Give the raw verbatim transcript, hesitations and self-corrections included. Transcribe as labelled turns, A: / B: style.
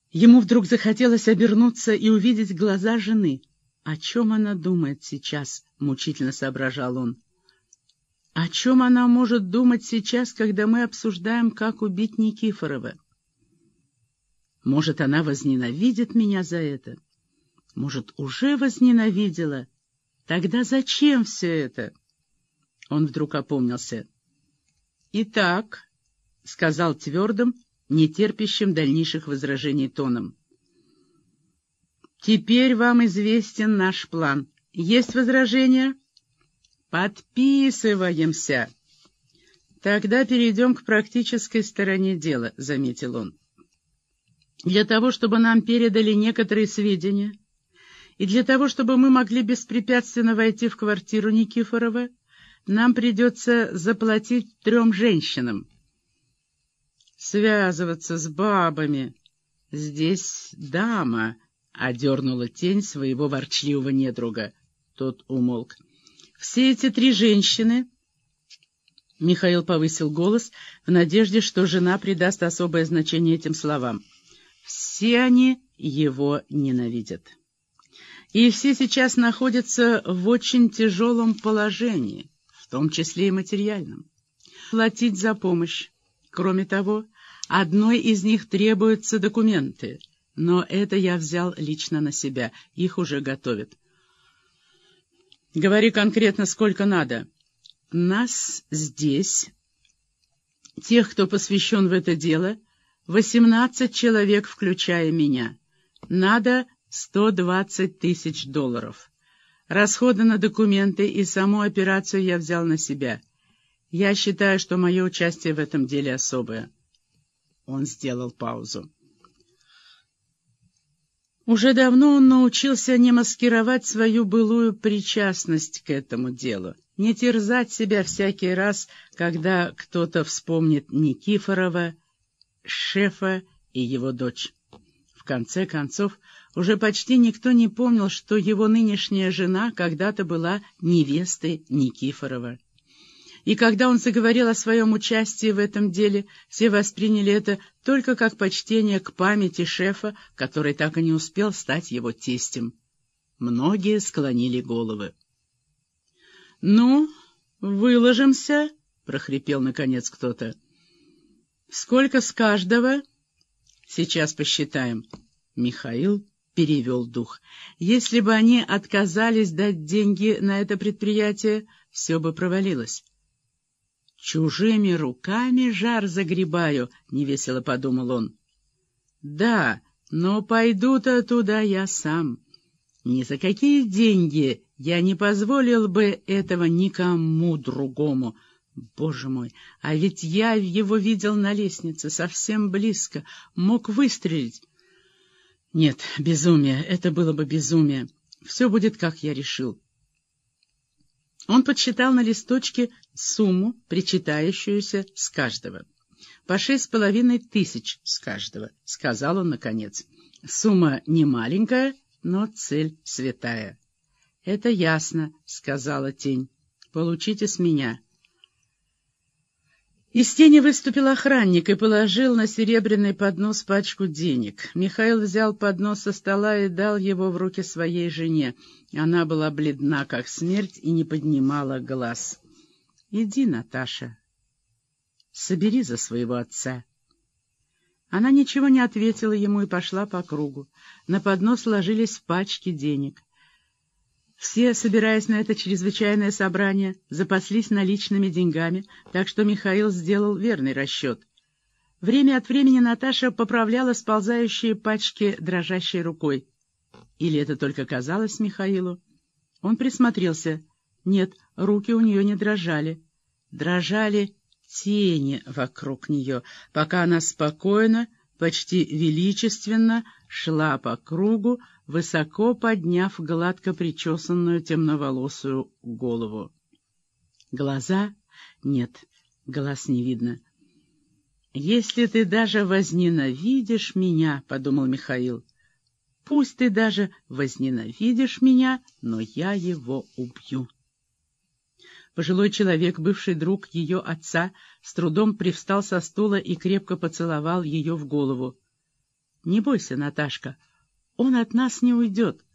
A: Ему вдруг захотелось обернуться и увидеть глаза жены. «О чем она думает сейчас?» — мучительно соображал он. «О чем она может думать сейчас, когда мы обсуждаем, как убить Никифорова? Может, она возненавидит меня за это? Может, уже возненавидела? Тогда зачем все это?» Он вдруг опомнился. «Итак», — сказал твердым, нетерпящим дальнейших возражений тоном, «теперь вам известен наш план. Есть возражения? Подписываемся. Тогда перейдем к практической стороне дела», — заметил он. «Для того, чтобы нам передали некоторые сведения, и для того, чтобы мы могли беспрепятственно войти в квартиру Никифорова, нам придется заплатить трем женщинам. Связываться с бабами. Здесь дама», — одернула тень своего ворчливого недруга. Тот умолк. «Все эти три женщины...» Михаил повысил голос в надежде, что жена придаст особое значение этим словам. «Все они его ненавидят. И все сейчас находятся в очень тяжелом положении, в том числе и материальном. Платить за помощь. Кроме того, одной из них требуются документы, но это я взял лично на себя, их уже готовят». «Говори конкретно, сколько надо». «Нас здесь, тех, кто посвящен в это дело, восемнадцать человек, включая меня. Надо сто двадцать тысяч долларов. Расходы на документы и саму операцию я взял на себя. Я считаю, что мое участие в этом деле особое». Он сделал паузу. Уже давно он научился не маскировать свою былую причастность к этому делу, не терзать себя всякий раз, когда кто-то вспомнит Никифорова, шефа и его дочь. В конце концов, уже почти никто не помнил, что его нынешняя жена когда-то была невестой Никифорова. И когда он заговорил о своем участии в этом деле, все восприняли это только как почтение к памяти шефа, который так и не успел стать его тестем. Многие склонили головы. «Ну, выложимся», — прохрипел наконец кто-то. «Сколько с каждого?» «Сейчас посчитаем». Михаил перевел дух. Если бы они отказались дать деньги на это предприятие, все бы провалилось. «Чужими руками жар загребаю», — невесело подумал он. «Да, но пойду-то туда я сам. Ни за какие деньги я не позволил бы этого никому другому. Боже мой, а ведь я его видел на лестнице, совсем близко, мог выстрелить. Нет, безумие, это было бы безумие. Все будет, как я решил». Он подсчитал на листочке сумму, причитающуюся с каждого. «По шесть с половиной тысяч с каждого», — сказал он наконец. «Сумма не маленькая, но цель святая». «Это ясно», — сказала тень. «Получите с меня». Из тени выступил охранник и положил на серебряный поднос пачку денег. Михаил взял поднос со стола и дал его в руки своей жене. Она была бледна, как смерть, и не поднимала глаз. «Иди, Наташа, собери за своего отца». Она ничего не ответила ему и пошла по кругу. На поднос ложились пачки денег. Все, собираясь на это чрезвычайное собрание, запаслись наличными деньгами, так что Михаил сделал верный расчет. Время от времени Наташа поправляла сползающие пачки дрожащей рукой. Или это только казалось Михаилу? Он присмотрелся. Нет, руки у нее не дрожали. Дрожали тени вокруг нее, пока она спокойно, почти величественно шла по кругу, высоко подняв гладко причесанную темноволосую голову. Глаза? Нет, глаз не видно. «Если ты даже возненавидишь меня, — подумал Михаил, — пусть ты даже возненавидишь меня, но я его убью». Пожилой человек, бывший друг ее отца, с трудом привстал со стула и крепко поцеловал ее в голову. Не бойся, Наташка, он от нас не уйдет.